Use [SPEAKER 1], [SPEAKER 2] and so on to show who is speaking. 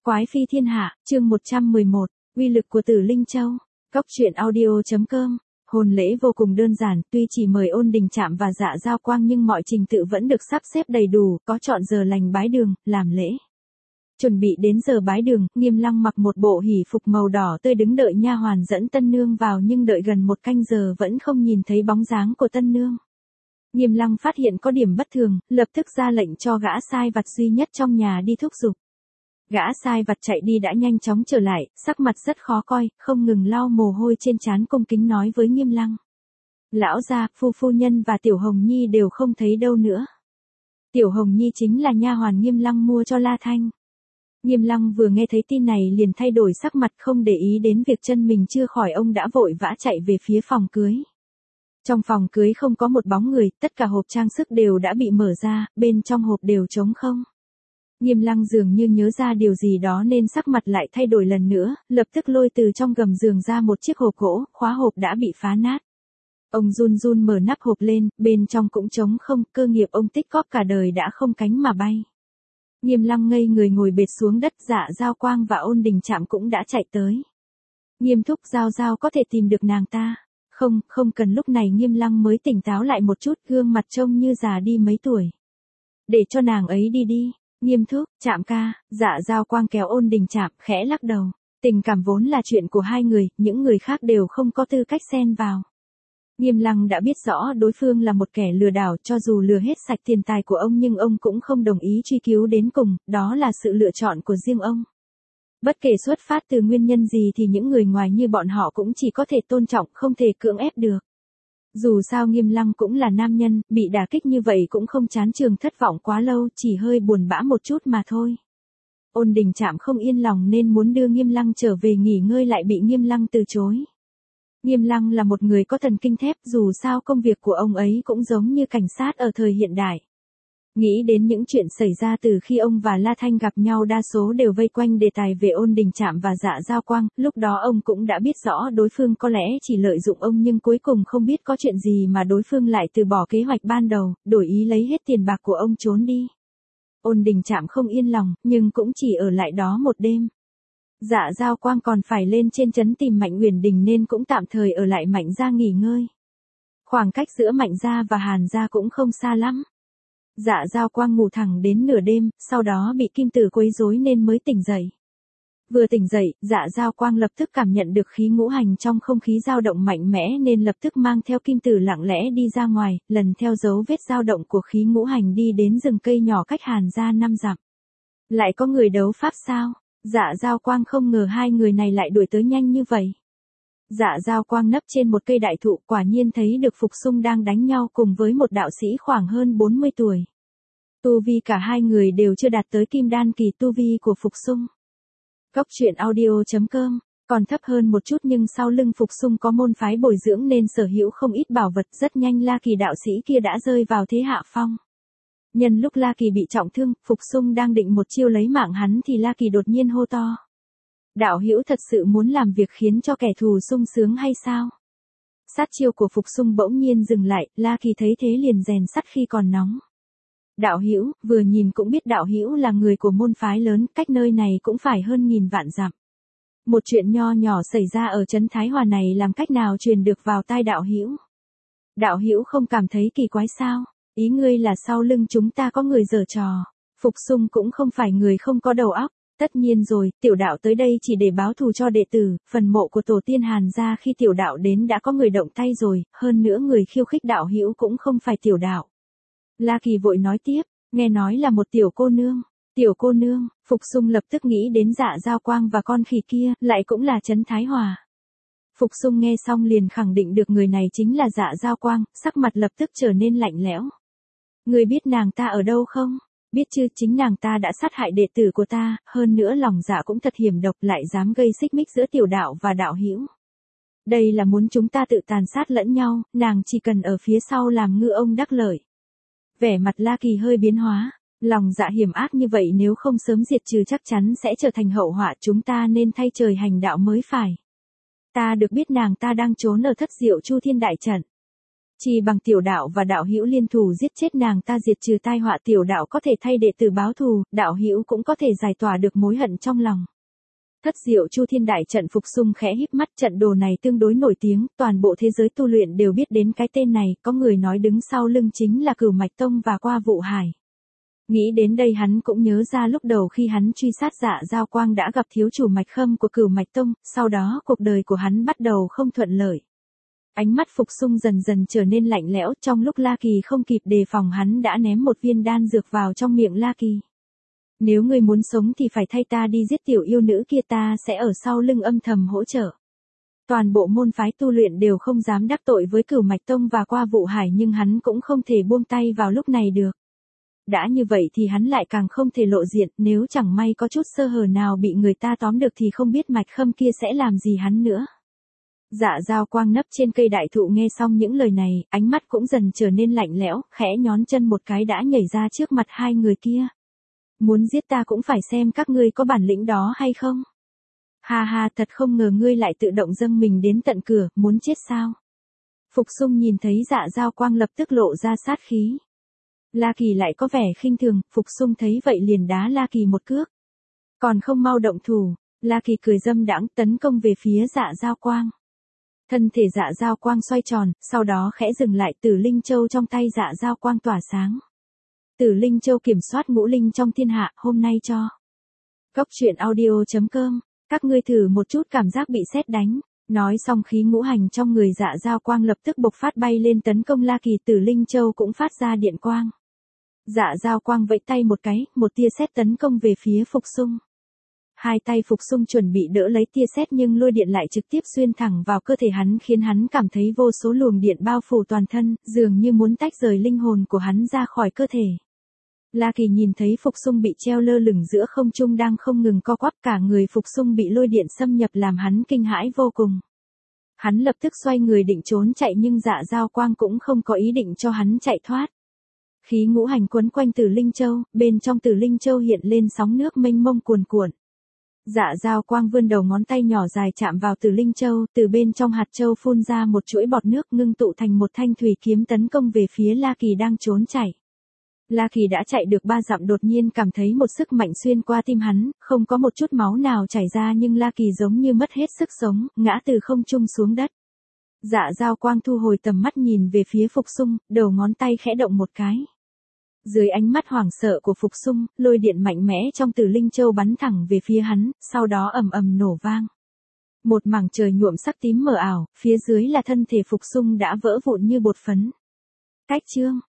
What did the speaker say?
[SPEAKER 1] Quái phi thiên hạ, chương 111, uy lực của Tử Linh Châu. Cốc truyện audio.com. Hôn lễ vô cùng đơn giản, tuy chỉ mời Ôn Đình Trạm và Dạ Giao Quang nhưng mọi trình tự vẫn được sắp xếp đầy đủ, có chọn giờ lành bái đường, làm lễ. Chuẩn bị đến giờ bái đường, Nghiêm Lăng mặc một bộ hỷ phục màu đỏ tươi đứng đợi nha hoàn dẫn tân nương vào nhưng đợi gần một canh giờ vẫn không nhìn thấy bóng dáng của tân nương. Nghiêm Lăng phát hiện có điểm bất thường, lập tức ra lệnh cho gã sai vặt duy nhất trong nhà đi thúc giục. Gã sai vặt chạy đi đã nhanh chóng trở lại, sắc mặt rất khó coi, không ngừng lau mồ hôi trên trán, cung kính nói với Nghiêm Lăng. Lão gia, phu nhân và Tiểu Hồng Nhi đều không thấy đâu nữa. Tiểu Hồng Nhi chính là nha hoàn Nghiêm Lăng mua cho La Thanh. Nghiêm Lăng vừa nghe thấy tin này liền thay đổi sắc mặt, không để ý đến việc chân mình chưa khỏi, ông đã vội vã chạy về phía phòng cưới. Trong phòng cưới không có một bóng người, tất cả hộp trang sức đều đã bị mở ra, bên trong hộp đều trống không. Nghiêm Lăng dường như nhớ ra điều gì đó nên sắc mặt lại thay đổi lần nữa, lập tức lôi từ trong gầm giường ra một chiếc hộp gỗ, khóa hộp đã bị phá nát. Ông run run mở nắp hộp lên, bên trong cũng trống không, cơ nghiệp ông tích cóp cả đời đã không cánh mà bay. Nghiêm Lăng ngây người ngồi bệt xuống đất, Dạ Giao Quang và Ôn Đình Trạm cũng đã chạy tới. Nghiêm thúc, Giao có thể tìm được nàng ta. Không cần. Lúc này Nghiêm Lăng mới tỉnh táo lại một chút, gương mặt trông như già đi mấy tuổi. Để cho nàng ấy đi. Nghiêm thúc, Trạm ca. Dạ Giao Quang kéo Ôn Đình Trạm, khẽ lắc đầu. Tình cảm vốn là chuyện của hai người, những người khác đều không có tư cách xen vào. Nghiêm Lăng đã biết rõ đối phương là một kẻ lừa đảo, cho dù lừa hết sạch tiền tài của ông nhưng ông cũng không đồng ý truy cứu đến cùng, đó là sự lựa chọn của riêng ông. Bất kể xuất phát từ nguyên nhân gì thì những người ngoài như bọn họ cũng chỉ có thể tôn trọng, không thể cưỡng ép được. Dù sao Nghiêm Lăng cũng là nam nhân, bị đả kích như vậy cũng không chán trường thất vọng quá lâu, chỉ hơi buồn bã một chút mà thôi. Ôn Đình Trạm không yên lòng nên muốn đưa Nghiêm Lăng trở về nghỉ ngơi lại bị Nghiêm Lăng từ chối. Nghiêm Lăng là một người có thần kinh thép, dù sao công việc của ông ấy cũng giống như cảnh sát ở thời hiện đại. Nghĩ đến những chuyện xảy ra từ khi ông và La Thanh gặp nhau, đa số đều vây quanh đề tài về Ôn Đình Trạm và Dạ Giao Quang, lúc đó ông cũng đã biết rõ đối phương có lẽ chỉ lợi dụng ông nhưng cuối cùng không biết có chuyện gì mà đối phương lại từ bỏ kế hoạch ban đầu, đổi ý lấy hết tiền bạc của ông trốn đi. Ôn Đình Trạm không yên lòng, nhưng cũng chỉ ở lại đó một đêm. Dạ Giao Quang còn phải lên trên trấn tìm Mạnh Uyển Đình nên cũng tạm thời ở lại Mạnh gia nghỉ ngơi. Khoảng cách giữa Mạnh gia và Hàn gia cũng không xa lắm. Dạ Giao Quang ngủ thẳng đến nửa đêm, sau đó bị Kim Tử quấy rối nên mới tỉnh dậy. Vừa tỉnh dậy, Dạ Giao Quang lập tức cảm nhận được khí ngũ hành trong không khí dao động mạnh mẽ nên lập tức mang theo Kim Tử lặng lẽ đi ra ngoài, lần theo dấu vết dao động của khí ngũ hành đi đến rừng cây nhỏ cách Hàn gia 5 dặm. Lại có người đấu pháp sao? Dạ Giao Quang không ngờ hai người này lại đuổi tới nhanh như vậy. Dạ Giao Quang nấp trên một cây đại thụ, quả nhiên thấy được Phục Xung đang đánh nhau cùng với một đạo sĩ khoảng hơn 40 tuổi. Tu vi cả hai người đều chưa đạt tới kim đan kỳ, tu vi của Phục Xung. Cốc truyện audio.com, còn thấp hơn một chút nhưng sau lưng Phục Xung có môn phái bồi dưỡng nên sở hữu không ít bảo vật, rất nhanh La Kỳ đạo sĩ kia đã rơi vào thế hạ phong. Nhân lúc La Kỳ bị trọng thương, Phục Xung đang định một chiêu lấy mạng hắn thì La Kỳ đột nhiên hô to. Đạo hữu thật sự muốn làm việc khiến cho kẻ thù sung sướng hay sao? Sát chiêu của Phục Xung bỗng nhiên dừng lại, La Kỳ thấy thế liền rèn sắt khi còn nóng. Đạo hữu, vừa nhìn cũng biết đạo hữu là người của môn phái lớn, cách nơi này cũng phải hơn 1000 vạn dặm. Một chuyện nho nhỏ xảy ra ở trấn Thái Hòa này làm cách nào truyền được vào tai đạo hữu? Đạo hữu không cảm thấy kỳ quái sao? Ý ngươi là sau lưng chúng ta có người giở trò. Phục Xung cũng không phải người không có đầu óc. Tất nhiên rồi, tiểu đạo tới đây chỉ để báo thù cho đệ tử, phần mộ của tổ tiên Hàn gia khi tiểu đạo đến đã có người động tay rồi, hơn nữa người khiêu khích đạo hữu cũng không phải tiểu đạo. La Kỳ vội nói tiếp, nghe nói là một tiểu cô nương. Tiểu cô nương, Phục Xung lập tức nghĩ đến Dạ Giao Quang và con khỉ kia, lại cũng là trấn Thái Hòa. Phục Xung nghe xong liền khẳng định được người này chính là Dạ Giao Quang, sắc mặt lập tức trở nên lạnh lẽo. Người biết nàng ta ở đâu không? Biết chứ, chính nàng ta đã sát hại đệ tử của ta, hơn nữa lòng dạ cũng thật hiểm độc, lại dám gây xích mích giữa tiểu đạo và đạo hữu. Đây là muốn chúng ta tự tàn sát lẫn nhau, nàng chỉ cần ở phía sau làm ngư ông đắc lợi. Vẻ mặt La Kỳ hơi biến hóa, lòng dạ hiểm ác như vậy nếu không sớm diệt trừ chắc chắn sẽ trở thành hậu họa, chúng ta nên thay trời hành đạo mới phải. Ta được biết nàng ta đang trốn ở Thất Diệu Chu Thiên Đại Trận. Chỉ bằng tiểu đạo và đạo hữu liên thủ giết chết nàng ta, diệt trừ tai họa, tiểu đạo có thể thay đệ tử báo thù, đạo hữu cũng có thể giải tỏa được mối hận trong lòng. Thất diệu chu thiên đại trận. Phục Xung khẽ híp mắt, trận đồ này tương đối nổi tiếng, toàn bộ thế giới tu luyện đều biết đến cái tên này, có người nói đứng sau lưng chính là Cửu Mạch Tông và Qua Vụ Hải. Nghĩ đến đây hắn cũng nhớ ra lúc đầu khi hắn truy sát Dạ Giao Quang đã gặp thiếu chủ Mạch Khâm của Cửu Mạch Tông, sau đó cuộc đời của hắn bắt đầu không thuận lợi. Ánh mắt Phục Xung dần dần trở nên lạnh lẽo, trong lúc La Kỳ không kịp đề phòng hắn đã ném một viên đan dược vào trong miệng La Kỳ. Nếu ngươi muốn sống thì phải thay ta đi giết tiểu yêu nữ kia, ta sẽ ở sau lưng âm thầm hỗ trợ. Toàn bộ môn phái tu luyện đều không dám đắc tội với Cửu Mạch Tông và Qua Vụ Hải, nhưng hắn cũng không thể buông tay vào lúc này được. Đã như vậy thì hắn lại càng không thể lộ diện, nếu chẳng may có chút sơ hở nào bị người ta tóm được thì không biết Mạch Khâm kia sẽ làm gì hắn nữa. Dạ Giao Quang nấp trên cây đại thụ nghe xong những lời này, ánh mắt cũng dần trở nên lạnh lẽo, khẽ nhón chân một cái đã nhảy ra trước mặt hai người kia. Muốn giết ta cũng phải xem các ngươi có bản lĩnh đó hay không. Ha ha, thật không ngờ ngươi lại tự động dâng mình đến tận cửa, muốn chết sao? Phục Xung nhìn thấy Dạ Giao Quang lập tức lộ ra sát khí. La Kỳ lại có vẻ khinh thường, Phục Xung thấy vậy liền đá La Kỳ một cước. Còn không mau động thủ. La Kỳ cười dâm đãng tấn công về phía Dạ Giao Quang. Thân thể Dạ Giao Quang xoay tròn, sau đó khẽ dừng lại, Tử Linh Châu trong tay Dạ Giao Quang tỏa sáng. Tử Linh Châu kiểm soát ngũ linh trong thiên hạ, hôm nay cho. Góc truyện audio.com, các ngươi thử một chút cảm giác bị sét đánh. Nói xong khí ngũ hành trong người Dạ Giao Quang lập tức bộc phát bay lên tấn công La Kỳ, Tử Linh Châu cũng phát ra điện quang. Dạ Giao Quang vẫy tay một cái, một tia sét tấn công về phía Phục Xung. Hai tay Phục Xung chuẩn bị đỡ lấy tia sét nhưng lôi điện lại trực tiếp xuyên thẳng vào cơ thể hắn, khiến hắn cảm thấy vô số luồng điện bao phủ toàn thân, dường như muốn tách rời linh hồn của hắn ra khỏi cơ thể. La Kỳ nhìn thấy Phục Xung bị treo lơ lửng giữa không trung đang không ngừng co quắp, cả người Phục Xung bị lôi điện xâm nhập làm hắn kinh hãi vô cùng. Hắn lập tức xoay người định trốn chạy nhưng Dạ Giao Quang cũng không có ý định cho hắn chạy thoát. Khí ngũ hành quấn quanh Tử Linh Châu, bên trong Tử Linh Châu hiện lên sóng nước mênh mông cuồn cuộn. Dạ Giao Quang vươn đầu ngón tay nhỏ dài chạm vào Tử Linh Châu, từ bên trong hạt châu phun ra một chuỗi bọt nước ngưng tụ thành một thanh thủy kiếm tấn công về phía La Kỳ đang trốn chạy. La Kỳ đã chạy được 3 dặm đột nhiên cảm thấy một sức mạnh xuyên qua tim hắn, không có một chút máu nào chảy ra nhưng La Kỳ giống như mất hết sức sống, ngã từ không trung xuống đất. Dạ Giao Quang thu hồi tầm mắt nhìn về phía Phục Xung, đầu ngón tay khẽ động một cái. Dưới ánh mắt hoảng sợ của Phục Xung, lôi điện mạnh mẽ trong Tử Linh Châu bắn thẳng về phía hắn, sau đó ầm ầm nổ vang. Một mảng trời nhuộm sắc tím mờ ảo, phía dưới là thân thể Phục Xung đã vỡ vụn như bột phấn. Cách chương